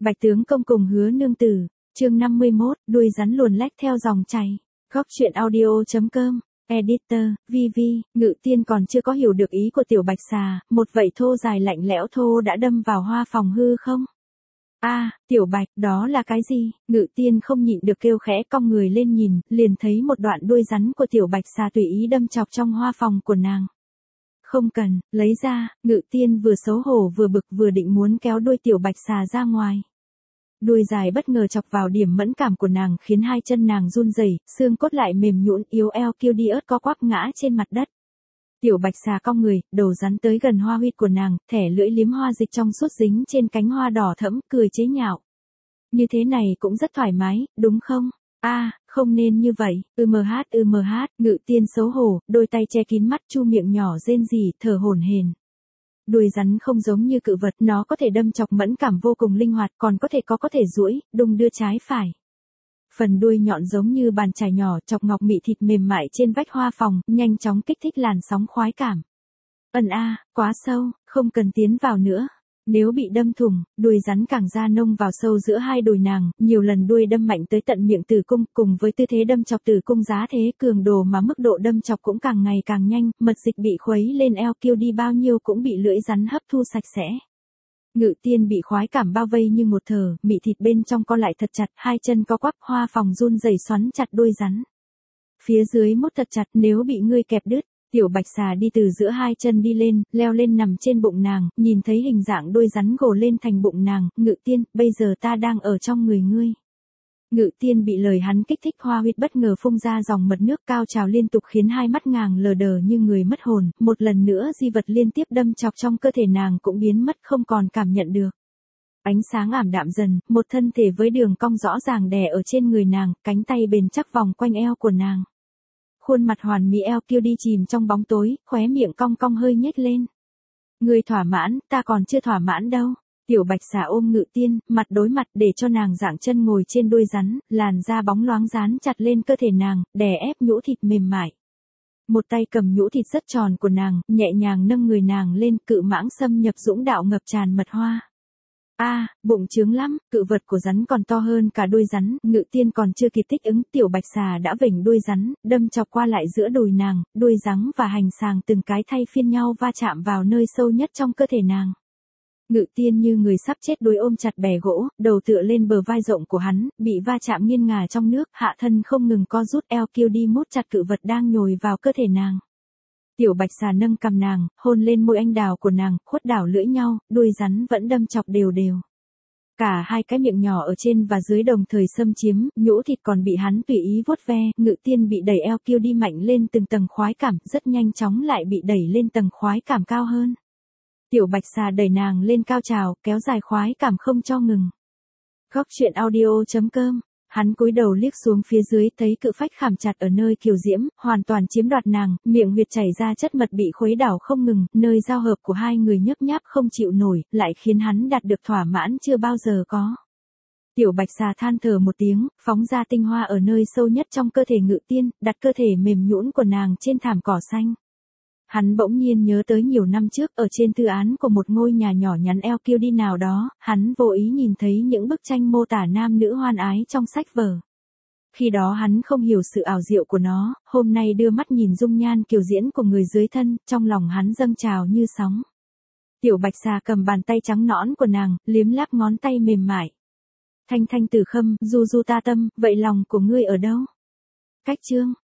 Bạch tướng công cùng Hứa nương tử, chương 51, đuôi rắn luồn lách theo dòng chảy. Góc truyện audio.com, editor, VV, Ngự Tiên còn chưa có hiểu được ý của tiểu bạch xà, một vẩy thô dài lạnh lẽo thô đã đâm vào hoa phòng hư không? Tiểu bạch, đó là cái gì? Ngự Tiên không nhịn được kêu khẽ cong người lên nhìn, liền thấy một đoạn đuôi rắn của tiểu bạch xà tùy ý đâm chọc trong hoa phòng của nàng. Không cần, lấy ra, Ngự Tiên vừa xấu hổ vừa bực vừa định muốn kéo đuôi tiểu bạch xà ra ngoài. Đuôi dài bất ngờ chọc vào điểm mẫn cảm của nàng khiến hai chân nàng run rẩy, xương cốt lại mềm nhũn yếu eo kêu đi ớt co quắp ngã trên mặt đất. Tiểu bạch xà cong người, đầu rắn tới gần hoa huyệt của nàng, thẻ lưỡi liếm hoa dịch trong suốt dính trên cánh hoa đỏ thẫm, cười chế nhạo. Như thế này cũng rất thoải mái, đúng không? Không nên như vậy, Ngự Tiên xấu hổ, đôi tay che kín mắt chu miệng nhỏ rên rỉ, thở hổn hển. Đuôi rắn không giống như cự vật, nó có thể đâm chọc mẫn cảm vô cùng linh hoạt, còn có thể duỗi, đung đưa trái phải. Phần đuôi nhọn giống như bàn chải nhỏ chọc ngọc mị thịt mềm mại trên vách hoa phòng, nhanh chóng kích thích làn sóng khoái cảm. Quá sâu, không cần tiến vào nữa. Nếu bị đâm thủng, đuôi rắn càng ra nông vào sâu giữa hai đùi nàng, nhiều lần đuôi đâm mạnh tới tận miệng tử cung, cùng với tư thế đâm chọc tử cung giá thế cường đồ mà mức độ đâm chọc cũng càng ngày càng nhanh, mật dịch bị khuấy lên eo kêu đi bao nhiêu cũng bị lưỡi rắn hấp thu sạch sẽ. Ngự Tiên bị khoái cảm bao vây như một thờ, mị thịt bên trong co lại thật chặt, hai chân co quắp, hoa phòng run rẩy xoắn chặt đuôi rắn. Phía dưới mốt thật chặt, nếu bị ngươi kẹp đứt. Tiểu bạch xà đi từ giữa hai chân đi lên, leo lên nằm trên bụng nàng, nhìn thấy hình dạng đuôi rắn gồ lên thành bụng nàng, Ngự Tiên, bây giờ ta đang ở trong người ngươi. Ngự Tiên bị lời hắn kích thích, hoa huyệt bất ngờ phun ra dòng mật nước cao trào liên tục khiến hai mắt nàng lờ đờ như người mất hồn, một lần nữa di vật liên tiếp đâm chọc trong cơ thể nàng cũng biến mất không còn cảm nhận được. Ánh sáng ảm đạm dần, một thân thể với đường cong rõ ràng đè ở trên người nàng, cánh tay bền chắc vòng quanh eo của nàng. Khuôn mặt hoàn mỹ eo kêu đi chìm trong bóng tối, khóe miệng cong cong hơi nhếch lên. Ngươi thỏa mãn, ta còn chưa thỏa mãn đâu. Tiểu bạch xà ôm Ngự Tiên, mặt đối mặt để cho nàng dạng chân ngồi trên đuôi rắn, làn da bóng loáng dán chặt lên cơ thể nàng, đè ép nhũ thịt mềm mại. Một tay cầm nhũ thịt rất tròn của nàng, nhẹ nhàng nâng người nàng lên, cự mãng xâm nhập dũng đạo ngập tràn mật hoa. Bụng trướng lắm, cự vật của rắn còn to hơn cả đuôi rắn, Ngự Tiên còn chưa kịp thích ứng, tiểu bạch xà đã vểnh đuôi rắn, đâm chọc qua lại giữa đùi nàng, đuôi rắn và hành sàng từng cái thay phiên nhau va chạm vào nơi sâu nhất trong cơ thể nàng. Ngự Tiên như người sắp chết đuôi ôm chặt bè gỗ, đầu tựa lên bờ vai rộng của hắn, bị va chạm nghiêng ngả trong nước, hạ thân không ngừng co rút, eo kêu đi mút chặt cự vật đang nhồi vào cơ thể nàng. Tiểu bạch xà nâng cằm nàng, hôn lên môi anh đào của nàng, khuất đảo lưỡi nhau, đuôi rắn vẫn đâm chọc đều đều. Cả hai cái miệng nhỏ ở trên và dưới đồng thời xâm chiếm, nhũ thịt còn bị hắn tùy ý vuốt ve, Ngự Tiên bị đẩy eo kêu đi mạnh lên từng tầng khoái cảm, rất nhanh chóng lại bị đẩy lên tầng khoái cảm cao hơn. Tiểu bạch xà đẩy nàng lên cao trào, kéo dài khoái cảm không cho ngừng. Góc truyện audio.com. Hắn cúi đầu liếc xuống phía dưới, thấy cự phách khảm chặt ở nơi kiều diễm, hoàn toàn chiếm đoạt nàng, miệng huyệt chảy ra chất mật bị khuấy đảo không ngừng, nơi giao hợp của hai người nhấp nháp không chịu nổi, lại khiến hắn đạt được thỏa mãn chưa bao giờ có. Tiểu bạch xà than thở một tiếng, phóng ra tinh hoa ở nơi sâu nhất trong cơ thể Ngự Tiên, đặt cơ thể mềm nhũn của nàng trên thảm cỏ xanh. Hắn bỗng nhiên nhớ tới nhiều năm trước, ở trên thư án của một ngôi nhà nhỏ nhắn eo kêu đi nào đó, hắn vô ý nhìn thấy những bức tranh mô tả nam nữ hoan ái trong sách vở. Khi đó hắn không hiểu sự ảo diệu của nó, hôm nay đưa mắt nhìn dung nhan kiều diễn của người dưới thân, trong lòng hắn dâng trào như sóng. Tiểu bạch xà cầm bàn tay trắng nõn của nàng, liếm láp ngón tay mềm mại. Thanh thanh tử khâm, du du ta tâm, vậy lòng của ngươi ở đâu? Cách chương.